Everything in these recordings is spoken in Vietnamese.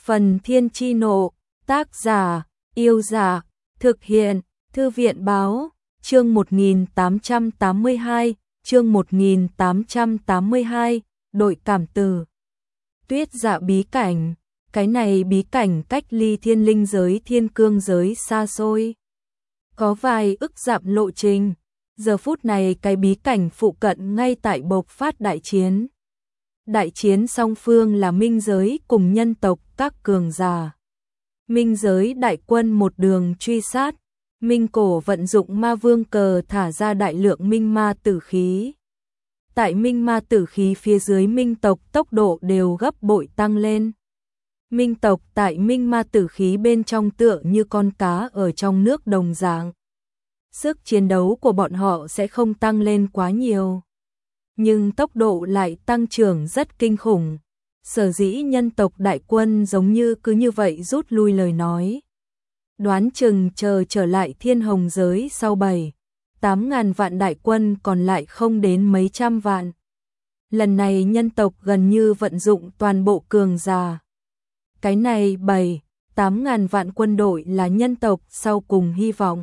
Phần Thiên Chi Nộ, tác giả, Yêu Giả, thực hiện, Thư viện Báo, chương 1882, chương 1882, đội cảm tử. Tuyết Dạ bí cảnh, cái này bí cảnh cách ly thiên linh giới thiên cương giới xa xôi. Có vài ức dặm lộ trình, giờ phút này cái bí cảnh phụ cận ngay tại bộc phát đại chiến. Đại chiến song phương là minh giới cùng nhân tộc các cường giả. Minh giới đại quân một đường truy sát, Minh Cổ vận dụng ma vương cờ thả ra đại lượng minh ma tử khí. Tại minh ma tử khí phía dưới minh tộc tốc độ đều gấp bội tăng lên. Minh tộc tại minh ma tử khí bên trong tựa như con cá ở trong nước đồng dạng. Sức chiến đấu của bọn họ sẽ không tăng lên quá nhiều, nhưng tốc độ lại tăng trưởng rất kinh khủng. Sở dĩ nhân tộc đại quân giống như cứ như vậy rút lui lời nói. Đoán chừng chờ trở lại thiên hồng giới sau 7-8 ngàn vạn đại quân còn lại không đến mấy trăm vạn. Lần này nhân tộc gần như vận dụng toàn bộ cường giả. Cái này 7-8 ngàn vạn quân đội là nhân tộc sau cùng hy vọng.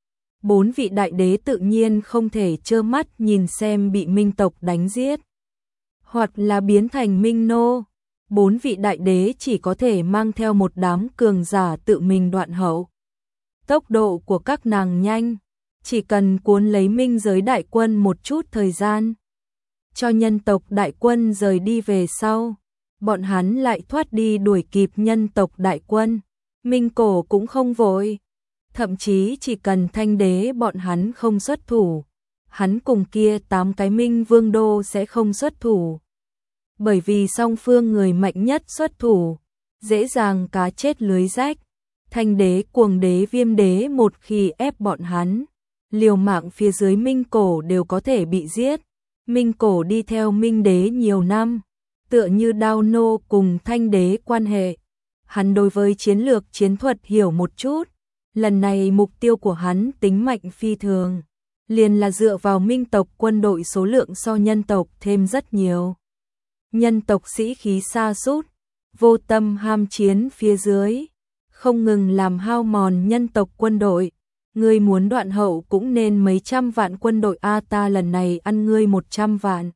4 vị đại đế tự nhiên không thể trơ mắt nhìn xem bị minh tộc đánh giết, hoặc là biến thành minh nô. 4 vị đại đế chỉ có thể mang theo một đám cường giả tự mình đoạn hậu. Tốc độ của các nàng nhanh, chỉ cần cuốn lấy minh giới đại quân một chút thời gian. Cho nhân tộc đại quân rời đi về sau, bọn hắn lại thoát đi đuổi kịp nhân tộc đại quân. Minh Cổ cũng không vội. Thậm chí chỉ cần thanh đế bọn hắn không xuất thủ, hắn cùng kia 8 cái minh vương đô sẽ không xuất thủ. Bởi vì song phương người mạnh nhất xuất thủ, dễ dàng cá chết lưới rách. Thanh đế, cuồng đế, viêm đế một khi ép bọn hắn, liều mạng phía dưới Minh Cổ đều có thể bị giết. Minh Cổ đi theo Minh đế nhiều năm, tựa như đao nô cùng thanh đế quan hệ. Hắn đối với chiến lược chiến thuật hiểu một chút. Lần này mục tiêu của hắn tính mạnh phi thường, liền là dựa vào minh tộc quân đội số lượng so nhân tộc thêm rất nhiều. Nhân tộc sĩ khí sa sút, vô tâm ham chiến phía dưới, không ngừng làm hao mòn nhân tộc quân đội. Ngươi muốn đoạn hậu cũng nên mấy trăm vạn quân đội a, ta lần này ăn ngươi 100 vạn.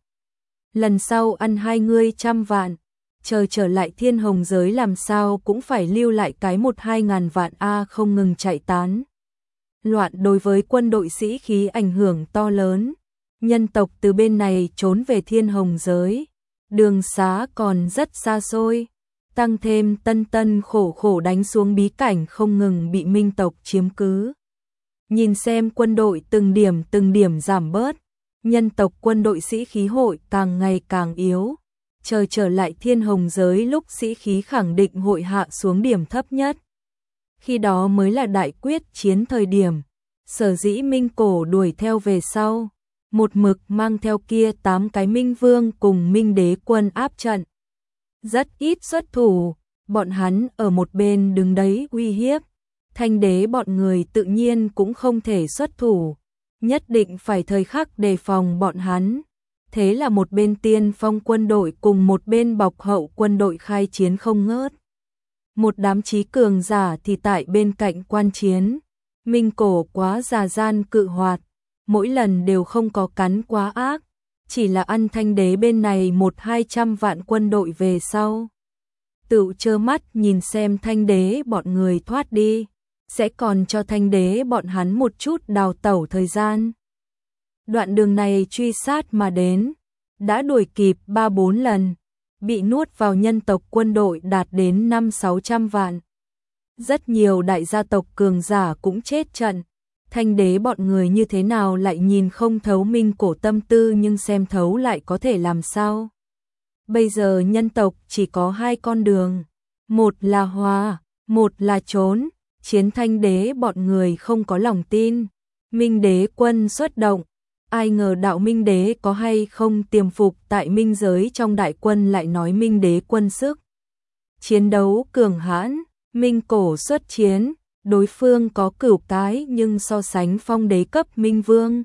Lần sau ăn hai ngươi 100 vạn. Chờ trở lại thiên hồng giới làm sao cũng phải lưu lại cái 1-2 ngàn vạn a, không ngừng chạy tán loạn đối với quân đội sĩ khí ảnh hưởng to lớn. Nhân tộc từ bên này trốn về thiên hồng giới, đường xá còn rất xa xôi, tăng thêm tân khổ khổ đánh xuống bí cảnh không ngừng bị minh tộc chiếm cứ. Nhìn xem quân đội từng điểm giảm bớt, nhân tộc quân đội sĩ khí hội càng ngày càng yếu. Chờ trở lại thiên hồng giới lúc sĩ khí khẳng định hội hạ xuống điểm thấp nhất. Khi đó mới là đại quyết chiến thời điểm. Sở dĩ Minh Cổ đuổi theo về sau, một mực mang theo kia 8 cái minh vương cùng minh đế quân áp trận. Rất ít xuất thủ, bọn hắn ở một bên đứng đấy uy hiếp. Thanh đế bọn người tự nhiên cũng không thể xuất thủ, nhất định phải thời khắc đề phòng bọn hắn. Thế là một bên tiên phong quân đội cùng một bên bọc hậu quân đội khai chiến không ngớt. Một đám trí cường giả thì tại bên cạnh quan chiến. Minh Cổ quá già gian cự hoạt, mỗi lần đều không có cắn quá ác, chỉ là ăn thanh đế bên này 1-200 vạn quân đội về sau. Tự trơ mắt nhìn xem thanh đế bọn người thoát đi, sẽ còn cho thanh đế bọn hắn một chút đào tẩu thời gian. Đoạn đường này truy sát mà đến, đã đuổi kịp 3-4 lần, bị nuốt vào nhân tộc quân đội đạt đến 500-600 vạn. Rất nhiều đại gia tộc cường giả cũng chết trận. Thanh đế bọn người như thế nào lại nhìn không thấu Minh Cổ tâm tư, nhưng xem thấu lại có thể làm sao. Bây giờ nhân tộc chỉ có 2 con đường, một là hòa, một là trốn. Chiến thanh đế bọn người không có lòng tin. Minh đế quân xuất động, ai ngờ đạo minh đế có hay không tiềm phục tại minh giới trong đại quân lại nói minh đế quân sức chiến đấu cường hãn. Minh Cổ xuất chiến, đối phương có 9 cái nhưng so sánh phong đế cấp minh vương,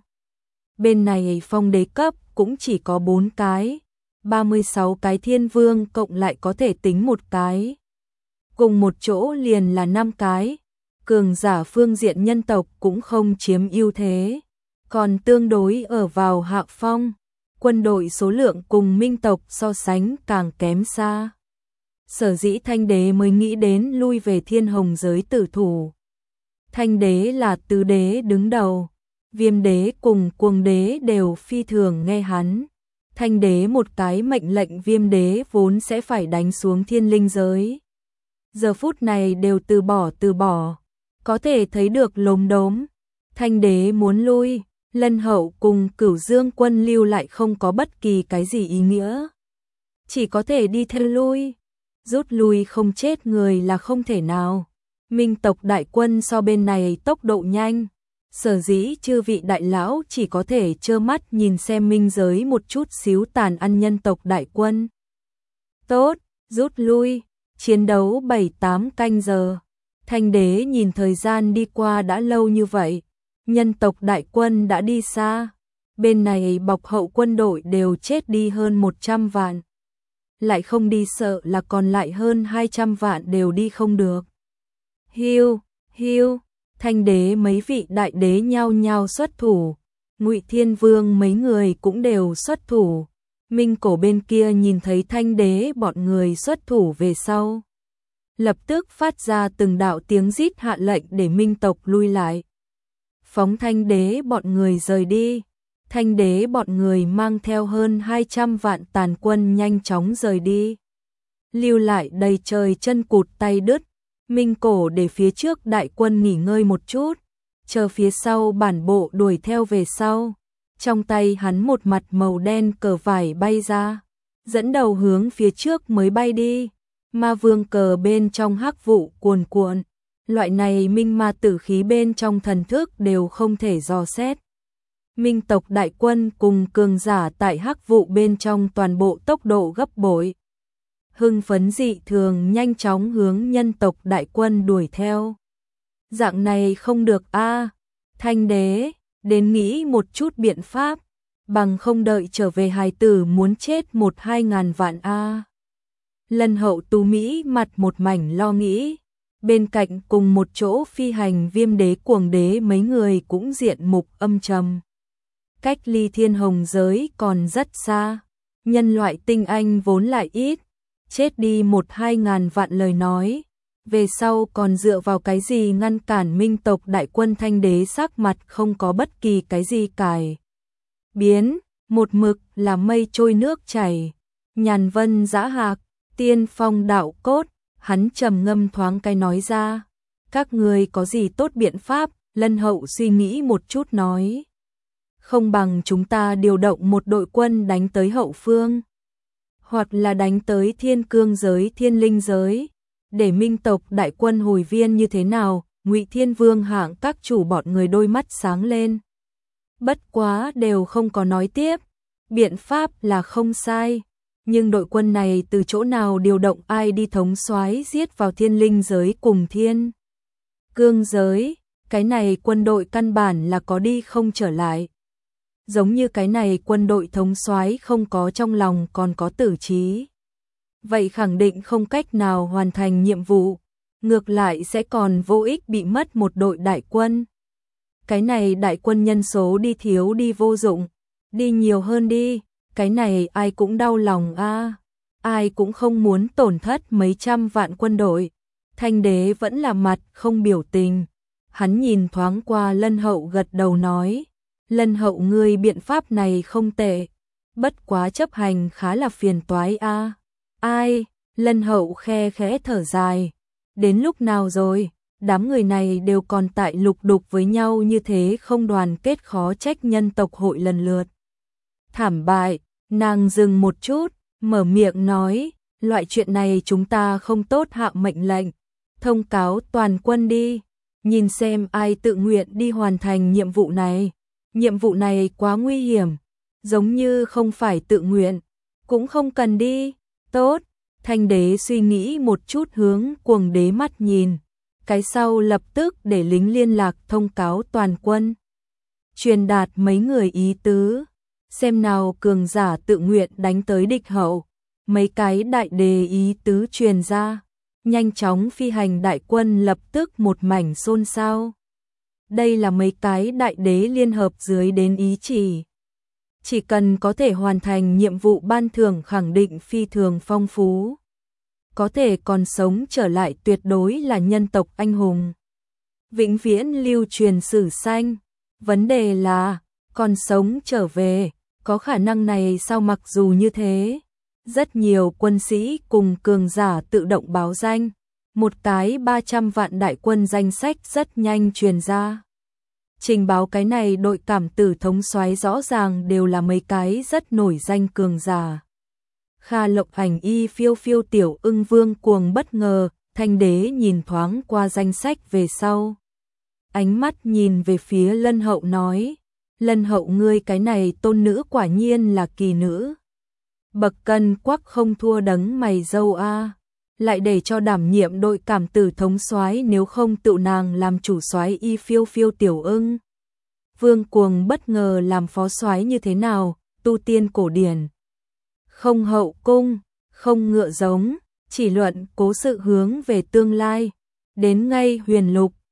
bên này phong đế cấp cũng chỉ có 4 cái, 36 cái thiên vương cộng lại có thể tính một cái. cùng một chỗ liền là 5 cái, cường giả phương diện nhân tộc cũng không chiếm ưu thế, còn tương đối ở vào hạ phong, quân đội số lượng cùng minh tộc so sánh càng kém xa. Sở dĩ Thanh đế mới nghĩ đến lui về Thiên Hồng giới tử thủ. Thanh đế là tứ đế đứng đầu, Viêm đế cùng Cuồng đế đều phi thường nghe hắn. Thanh đế một cái mệnh lệnh Viêm đế vốn sẽ phải đánh xuống Thiên Linh giới. Giờ phút này đều từ bỏ, có thể thấy được lốm đốm. Thanh đế muốn lui, Lân Hậu cùng Cửu Dương quân lưu lại không có bất kỳ cái gì ý nghĩa. Chỉ có thể đi theo lui, rút lui không chết người là không thể nào. Minh tộc đại quân so bên này tốc độ nhanh, sở dĩ chư vị đại lão chỉ có thể trơ mắt nhìn xem minh giới một chút xíu tàn ăn nhân tộc đại quân. Tốt, rút lui, chiến đấu 7-8 canh giờ. Thanh đế nhìn thời gian đi qua đã lâu như vậy, nhân tộc đại quân đã đi xa, bên này bọc hậu quân đội đều chết đi hơn 100 vạn. Lại không đi sợ là còn lại hơn 200 vạn đều đi không được. Hiu, Thanh đế mấy vị đại đế nhao nhao xuất thủ, Ngụy Thiên Vương mấy người cũng đều xuất thủ. Minh cổ bên kia nhìn thấy Thanh đế bọn người xuất thủ về sau, lập tức phát ra từng đạo tiếng rít hạ lệnh để Minh tộc lui lại. Phóng Thanh đế bọn người rời đi. Thanh đế bọn người mang theo hơn 200 vạn tàn quân nhanh chóng rời đi. Lưu lại đầy trời chân cụt tay đứt. Minh cổ để phía trước đại quân nghỉ ngơi một chút, chờ phía sau bản bộ đuổi theo về sau. Trong tay hắn một mặt màu đen cờ vải bay ra, dẫn đầu hướng phía trước mới bay đi. Ma vương cờ bên trong hắc vụ cuồn cuộn, loại này minh ma tử khí bên trong thần thức đều không thể dò xét. Minh tộc đại quân cùng cường giả tại hắc vụ bên trong toàn bộ tốc độ gấp bội. Hưng phấn dị thường nhanh chóng hướng nhân tộc đại quân đuổi theo. Dạng này không được a, Thanh đế, đến nghĩ một chút biện pháp, bằng không đợi trở về hài tử muốn chết 1-2 ngàn vạn a. Lân Hậu Tú Mỹ mặt một mảnh lo nghĩ, bên cạnh cùng một chỗ phi hành Viêm đế Cuồng đế mấy người cũng diện mục âm trầm. Cách ly Thiên Hồng giới còn rất xa, nhân loại tinh anh vốn lại ít, chết đi 1-2 ngàn vạn lời nói, về sau còn dựa vào cái gì ngăn cản Minh tộc đại quân. Thanh đế sắc mặt không có bất kỳ cái gì cải biến, một mực là mây trôi nước chảy. Nhàn vân dã hạc, tiên phong đạo cốt, hắn trầm ngâm thoáng cái nói ra, các người có gì tốt biện pháp? Lân Hậu suy nghĩ một chút nói, không bằng chúng ta điều động một đội quân đánh tới hậu phương, hoặc là đánh tới Thiên Cương giới, Thiên Linh giới, để Minh tộc đại quân hồi viên như thế nào? Ngụy Thiên Vương hạng các chủ bọn người đôi mắt sáng lên, bất quá đều không có nói tiếp. Biện pháp là không sai, nhưng đội quân này từ chỗ nào điều động, ai đi thống soái giết vào Thiên Linh giới cùng Thiên Cương giới? Cái này quân đội căn bản là có đi không trở lại. Giống như cái này quân đội thống soái không có trong lòng còn có tử trí, vậy khẳng định không cách nào hoàn thành nhiệm vụ, ngược lại sẽ còn vô ích bị mất một đội đại quân. Cái này đại quân nhân số đi thiếu đi vô dụng, đi nhiều hơn đi, cái này ai cũng đau lòng a, ai cũng không muốn tổn thất mấy trăm vạn quân đội. Thanh đế vẫn là mặt không biểu tình, hắn nhìn thoáng qua Lân Hậu gật đầu nói, Lân Hậu ngươi biện pháp này không tệ, bất quá chấp hành khá là phiền toái a. Ai? Lân Hậu khe khẽ thở dài, đến lúc nào rồi, đám người này đều còn tại lục đục với nhau như thế, không đoàn kết, khó trách nhân tộc hội lần lượt thảm bại. Nàng dừng một chút, mở miệng nói, loại chuyện này chúng ta không tốt hạ mệnh lệnh, thông cáo toàn quân đi, nhìn xem ai tự nguyện đi hoàn thành nhiệm vụ này. Nhiệm vụ này quá nguy hiểm, giống như không phải tự nguyện, cũng không cần đi. Tốt, Thanh đế suy nghĩ một chút hướng Cuồng đế mắt nhìn, cái sau lập tức để lính liên lạc thông cáo toàn quân, truyền đạt mấy người ý tứ, xem nào cường giả tự nguyện đánh tới địch hậu. Mấy cái đại đề ý tứ truyền ra, nhanh chóng phi hành đại quân lập tức một mảnh xôn xao. Đây là mấy cái đại đế liên hợp dưới đến ý chỉ cần có thể hoàn thành nhiệm vụ ban thưởng khẳng định phi thường phong phú. Có thể còn sống trở lại tuyệt đối là nhân tộc anh hùng. Vĩnh viễn lưu truyền sử xanh. Vấn đề là, còn sống trở về, có khả năng này sao? Mặc dù như thế, rất nhiều quân sĩ cùng cường giả tự động báo danh. Một cái 300 vạn đại quân danh sách rất nhanh truyền ra. Trình báo cái này đội cảm tử thống soái rõ ràng đều là mấy cái rất nổi danh cường giả. Kha Lộc Ảnh, Y Phiêu Phiêu, Tiểu Ưng, Vương Cuồng bất ngờ, Thanh Đế nhìn thoáng qua danh sách về sau. Ánh mắt nhìn về phía Lân Hậu nói, Lân Hậu ngươi cái này tôn nữ quả nhiên là kỳ nữ. Bậc cân quắc không thua đấng mày râu a. Lại để cho đảm nhiệm đội cảm tử thống soái, nếu không tự nàng làm chủ soái. Y Phiêu Phiêu, Tiểu Ưng, Vương Cuồng bất ngờ làm phó soái như thế nào? Tu tiên cổ điển, không hậu cung, không ngựa giống, chỉ luận cố sự hướng về tương lai. Đến ngay Huyền Lục,